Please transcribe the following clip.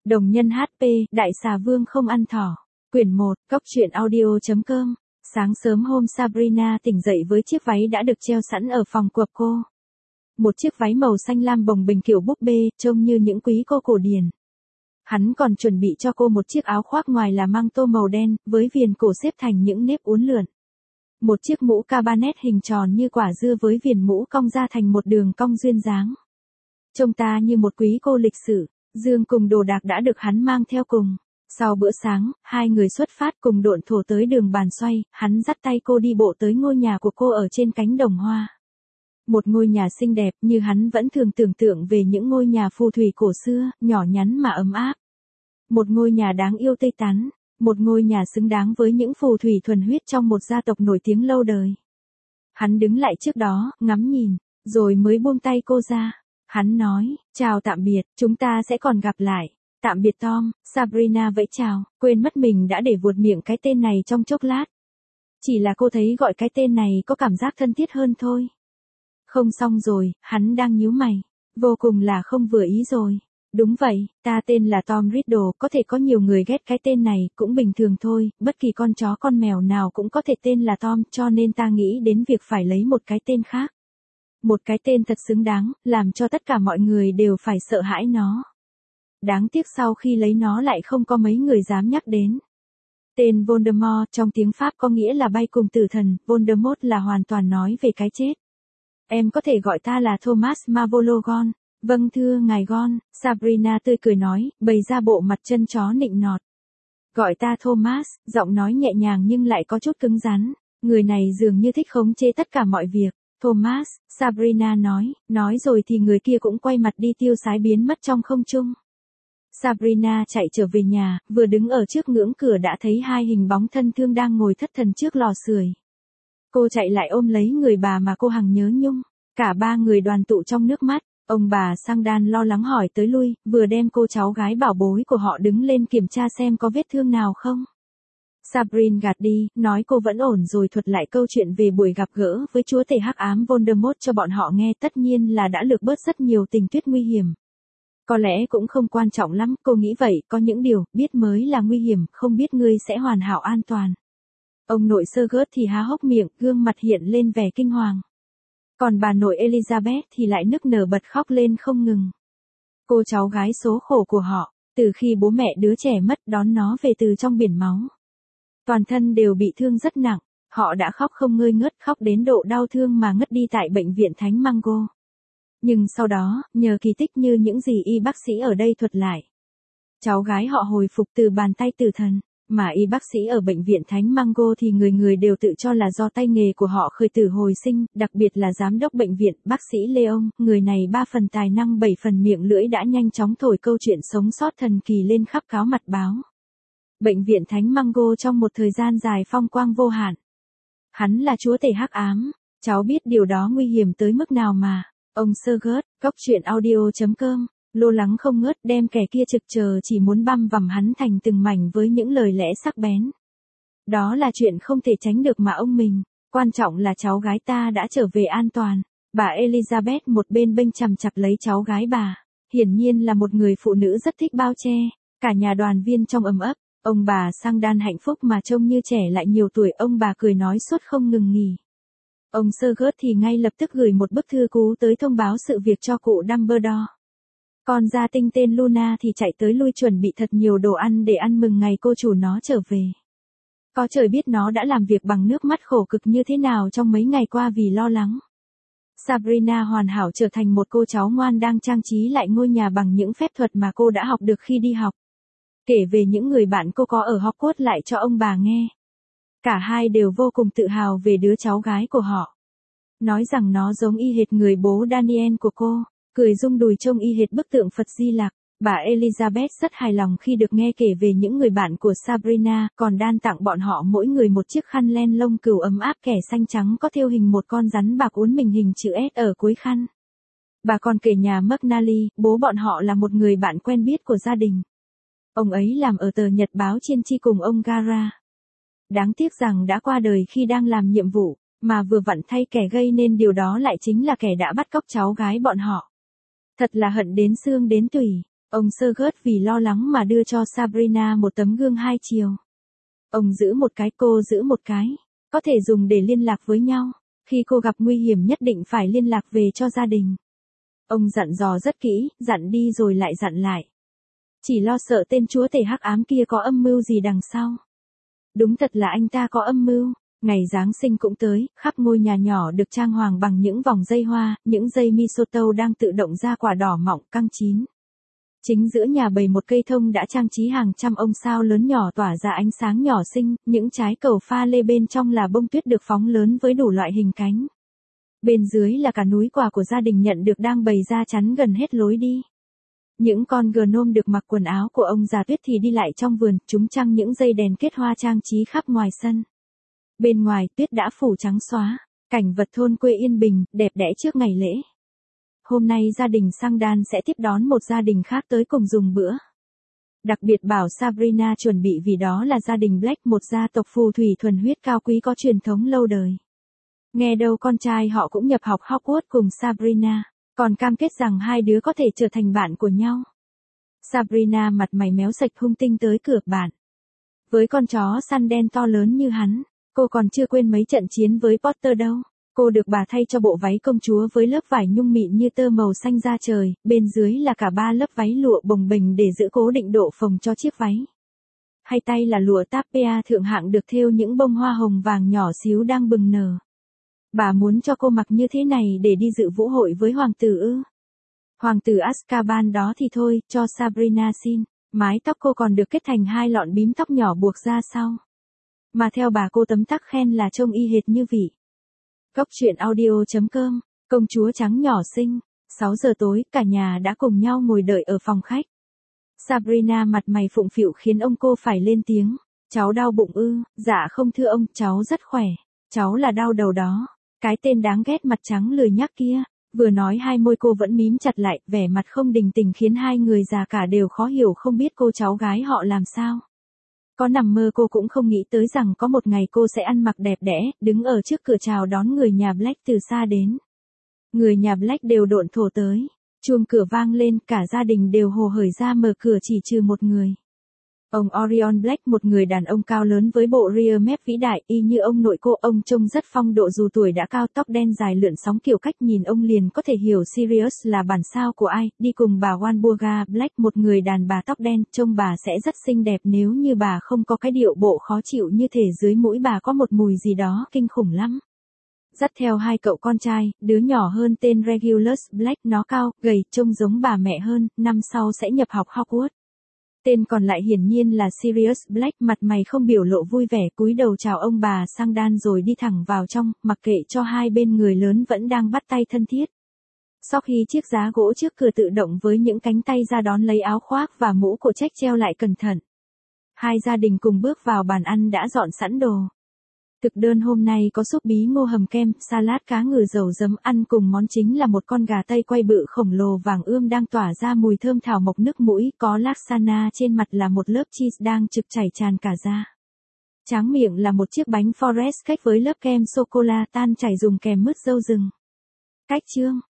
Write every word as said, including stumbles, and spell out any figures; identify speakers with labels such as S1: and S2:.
S1: Đồng nhân hát pê, Đại xà vương không ăn thỏ. Quyển một, Cốc truyện audio.com. Sáng sớm hôm Sabrina tỉnh dậy với chiếc váy đã được treo sẵn ở phòng của cô. Một chiếc váy màu xanh lam bồng bềnh kiểu búp bê, trông như những quý cô cổ điển. Hắn còn chuẩn bị cho cô một chiếc áo khoác ngoài là măng tô màu đen, với viền cổ xếp thành những nếp uốn lượn. Một chiếc mũ cabanet hình tròn như quả dưa với viền mũ cong ra thành một đường cong duyên dáng. Trông ta như một quý cô lịch sự. Dương cùng đồ đạc đã được hắn mang theo cùng. Sau bữa sáng, hai người xuất phát cùng độn thổ tới đường bàn xoay, hắn dắt tay cô đi bộ tới ngôi nhà của cô ở trên cánh đồng hoa. Một ngôi nhà xinh đẹp như hắn vẫn thường tưởng tượng về những ngôi nhà phù thủy cổ xưa, nhỏ nhắn mà ấm áp. Một ngôi nhà đáng yêu tươi tắn, một ngôi nhà xứng đáng với những phù thủy thuần huyết trong một gia tộc nổi tiếng lâu đời. Hắn đứng lại trước đó, ngắm nhìn, rồi mới buông tay cô ra. Hắn nói, chào tạm biệt, chúng ta sẽ còn gặp lại. Tạm biệt Tom, Sabrina vẫy chào, quên mất mình đã để vuột miệng cái tên này trong chốc lát. Chỉ là cô thấy gọi cái tên này có cảm giác thân thiết hơn thôi. Không xong rồi, hắn đang nhíu mày. Vô cùng là không vừa ý rồi. Đúng vậy, ta tên là Tom Riddle, có thể có nhiều người ghét cái tên này, cũng bình thường thôi, bất kỳ con chó con mèo nào cũng có thể tên là Tom, cho nên ta nghĩ đến việc phải lấy một cái tên khác. Một cái tên thật xứng đáng, làm cho tất cả mọi người đều phải sợ hãi nó. Đáng tiếc sau khi lấy nó lại không có mấy người dám nhắc đến. Tên Voldemort trong tiếng Pháp có nghĩa là bay cùng tử thần, Voldemort là hoàn toàn nói về cái chết. Em có thể gọi ta là Thomas Marvolo Gon. Vâng thưa ngài Gon, Sabrina tươi cười nói, bày ra bộ mặt chân chó nịnh nọt. Gọi ta Thomas, giọng nói nhẹ nhàng nhưng lại có chút cứng rắn. Người này dường như thích khống chế tất cả mọi việc. Thomas, Sabrina nói, nói rồi thì người kia cũng quay mặt đi tiêu sái biến mất trong không trung. Sabrina chạy trở về nhà, vừa đứng ở trước ngưỡng cửa đã thấy hai hình bóng thân thương đang ngồi thất thần trước lò sưởi. Cô chạy lại ôm lấy người bà mà cô hằng nhớ nhung, cả ba người đoàn tụ trong nước mắt. Ông bà Sang Đan lo lắng hỏi tới lui, vừa đem cô cháu gái bảo bối của họ đứng lên kiểm tra xem có vết thương nào không. Sabrina gạt đi, nói cô vẫn ổn rồi thuật lại câu chuyện về buổi gặp gỡ với chúa tể hắc ám Voldemort cho bọn họ nghe, tất nhiên là đã lược bớt rất nhiều tình tiết nguy hiểm. Có lẽ cũng không quan trọng lắm, cô nghĩ vậy, có những điều, biết mới là nguy hiểm, không biết ngươi sẽ hoàn hảo an toàn. Ông nội Sergeant thì há hốc miệng, gương mặt hiện lên vẻ kinh hoàng. Còn bà nội Elizabeth thì lại nức nở bật khóc lên không ngừng. Cô cháu gái số khổ của họ, từ khi bố mẹ đứa trẻ mất đón nó về từ trong biển máu. Toàn thân đều bị thương rất nặng, họ đã khóc không ngơi ngớt, khóc đến độ đau thương mà ngất đi tại bệnh viện Thánh Mango. Nhưng sau đó, nhờ kỳ tích như những gì y bác sĩ ở đây thuật lại, cháu gái họ hồi phục từ bàn tay tử thần, mà y bác sĩ ở bệnh viện Thánh Mango thì người người đều tự cho là do tay nghề của họ khởi tử hồi sinh, đặc biệt là giám đốc bệnh viện, bác sĩ Leon, người này ba phần tài năng bảy phần miệng lưỡi đã nhanh chóng thổi câu chuyện sống sót thần kỳ lên khắp cáo mặt báo. Bệnh viện Thánh Mango trong một thời gian dài phong quang vô hạn. Hắn là chúa tể hắc ám, cháu biết điều đó nguy hiểm tới mức nào mà. Ông Sergeant, Cốc truyện audio.com, lo lắng không ngớt đem kẻ kia trực chờ chỉ muốn băm vằm hắn thành từng mảnh với những lời lẽ sắc bén. Đó là chuyện không thể tránh được mà ông mình, quan trọng là cháu gái ta đã trở về an toàn. Bà Elizabeth một bên bênh chằm chặp lấy cháu gái bà, hiển nhiên là một người phụ nữ rất thích bao che, cả nhà đoàn viên trong ấm ấp. Ông bà Sang Đan hạnh phúc mà trông như trẻ lại nhiều tuổi, ông bà cười nói suốt không ngừng nghỉ. Ông Sergeant thì ngay lập tức gửi một bức thư cú tới thông báo sự việc cho cụ Dumbledore. Con gia tinh tên Luna thì chạy tới lui chuẩn bị thật nhiều đồ ăn để ăn mừng ngày cô chủ nó trở về. Có trời biết nó đã làm việc bằng nước mắt khổ cực như thế nào trong mấy ngày qua vì lo lắng. Sabrina hoàn hảo trở thành một cô cháu ngoan đang trang trí lại ngôi nhà bằng những phép thuật mà cô đã học được khi đi học. Kể về những người bạn cô có ở Hogwarts lại cho ông bà nghe. Cả hai đều vô cùng tự hào về đứa cháu gái của họ. Nói rằng nó giống y hệt người bố Daniel của cô, cười rung đùi trông y hệt bức tượng Phật Di Lặc. Bà Elizabeth rất hài lòng khi được nghe kể về những người bạn của Sabrina, còn Dan tặng bọn họ mỗi người một chiếc khăn len lông cừu ấm áp kẻ xanh trắng có thêu hình một con rắn bạc uốn mình hình chữ S ở cuối khăn. Bà còn kể nhà McNally, bố bọn họ là một người bạn quen biết của gia đình. Ông ấy làm ở tờ nhật báo Chiên Chi cùng ông Gara. Đáng tiếc rằng đã qua đời khi đang làm nhiệm vụ, mà vừa vặn thay kẻ gây nên điều đó lại chính là kẻ đã bắt cóc cháu gái bọn họ. Thật là hận đến xương đến tủy. Ông Sergey vì lo lắng mà đưa cho Sabrina một tấm gương hai chiều. Ông giữ một cái, cô giữ một cái, có thể dùng để liên lạc với nhau. Khi cô gặp nguy hiểm nhất định phải liên lạc về cho gia đình. Ông dặn dò rất kỹ, dặn đi rồi lại dặn lại. Chỉ lo sợ tên chúa tể hắc ám kia có âm mưu gì đằng sau. Đúng thật là anh ta có âm mưu. Ngày Giáng sinh cũng tới, khắp ngôi nhà nhỏ được trang hoàng bằng những vòng dây hoa, những dây mistletoe đang tự động ra quả đỏ mọng căng chín. Chính giữa nhà bày một cây thông đã trang trí hàng trăm ông sao lớn nhỏ tỏa ra ánh sáng nhỏ xinh, những trái cầu pha lê bên trong là bông tuyết được phóng lớn với đủ loại hình cánh. Bên dưới là cả núi quà của gia đình nhận được đang bày ra chắn gần hết lối đi. Những con gnome được mặc quần áo của ông già tuyết thì đi lại trong vườn, chúng trăng những dây đèn kết hoa trang trí khắp ngoài sân. Bên ngoài tuyết đã phủ trắng xóa, cảnh vật thôn quê yên bình, đẹp đẽ trước ngày lễ. Hôm nay gia đình Sang Đan sẽ tiếp đón một gia đình khác tới cùng dùng bữa. Đặc biệt bảo Sabrina chuẩn bị vì đó là gia đình Black, một gia tộc phù thủy thuần huyết cao quý có truyền thống lâu đời. Nghe đâu con trai họ cũng nhập học Hogwarts cùng Sabrina, còn cam kết rằng hai đứa có thể trở thành bạn của nhau. Sabrina mặt mày méo sạch hung tinh tới cửa bạn. Với con chó săn đen to lớn như hắn, cô còn chưa quên mấy trận chiến với Potter đâu. Cô được bà thay cho bộ váy công chúa với lớp vải nhung mịn như tơ màu xanh da trời, bên dưới là cả ba lớp váy lụa bồng bềnh để giữ cố định độ phồng cho chiếc váy. Hai tay là lụa tapia thượng hạng được thêu những bông hoa hồng vàng nhỏ xíu đang bừng nở. Bà muốn cho cô mặc như thế này để đi dự vũ hội với hoàng tử ư? Hoàng tử Azkaban đó thì thôi, cho Sabrina xin. Mái tóc cô còn được kết thành hai lọn bím tóc nhỏ buộc ra sau. Mà theo bà cô tấm tắc khen là trông y hệt như vị. Cốc truyện audio chấm com, công chúa trắng nhỏ xinh. sáu giờ tối, cả nhà đã cùng nhau ngồi đợi ở phòng khách. Sabrina mặt mày phụng phịu khiến ông cô phải lên tiếng. Cháu đau bụng ư? Dạ không thưa ông, cháu rất khỏe. Cháu là đau đầu đó. Cái tên đáng ghét mặt trắng lười nhác kia. Vừa nói hai môi cô vẫn mím chặt lại, vẻ mặt không đình tình khiến hai người già cả đều khó hiểu không biết cô cháu gái họ làm sao. Có nằm mơ cô cũng không nghĩ tới rằng có một ngày cô sẽ ăn mặc đẹp đẽ, đứng ở trước cửa chào đón người nhà Black từ xa đến. Người nhà Black đều độn thổ tới. Chuông cửa vang lên, cả gia đình đều hồ hởi ra mở cửa chỉ trừ một người. Ông Orion Black, một người đàn ông cao lớn với bộ rear mép vĩ đại, y như ông nội cô. Ông trông rất phong độ dù tuổi đã cao, tóc đen dài lượn sóng kiểu cách nhìn ông liền có thể hiểu Sirius là bản sao của ai. Đi cùng bà Walburga Black, một người đàn bà tóc đen, trông bà sẽ rất xinh đẹp nếu như bà không có cái điệu bộ khó chịu như thể dưới mũi bà có một mùi gì đó kinh khủng lắm. Dắt theo hai cậu con trai, đứa nhỏ hơn tên Regulus Black, nó cao, gầy, trông giống bà mẹ hơn, năm sau sẽ nhập học Hogwarts. Tên còn lại hiển nhiên là Sirius Black, mặt mày không biểu lộ vui vẻ, cúi đầu chào ông bà Sang Đan rồi đi thẳng vào trong, mặc kệ cho hai bên người lớn vẫn đang bắt tay thân thiết. Sau khi chiếc giá gỗ trước cửa tự động với những cánh tay ra đón lấy áo khoác và mũ cổ trách treo lại cẩn thận. Hai gia đình cùng bước vào bàn ăn đã dọn sẵn đồ. Thực đơn hôm nay có súp bí ngô hầm kem, salad cá ngừ dầu giấm, ăn cùng món chính là một con gà tây quay bự khổng lồ vàng ươm đang tỏa ra mùi thơm thảo mộc nước mũi, có lasagna trên mặt là một lớp cheese đang trực chảy tràn cả ra. Tráng miệng là một chiếc bánh forest cake với lớp kem sô cô la tan chảy dùng kèm mứt dâu rừng. Cách chương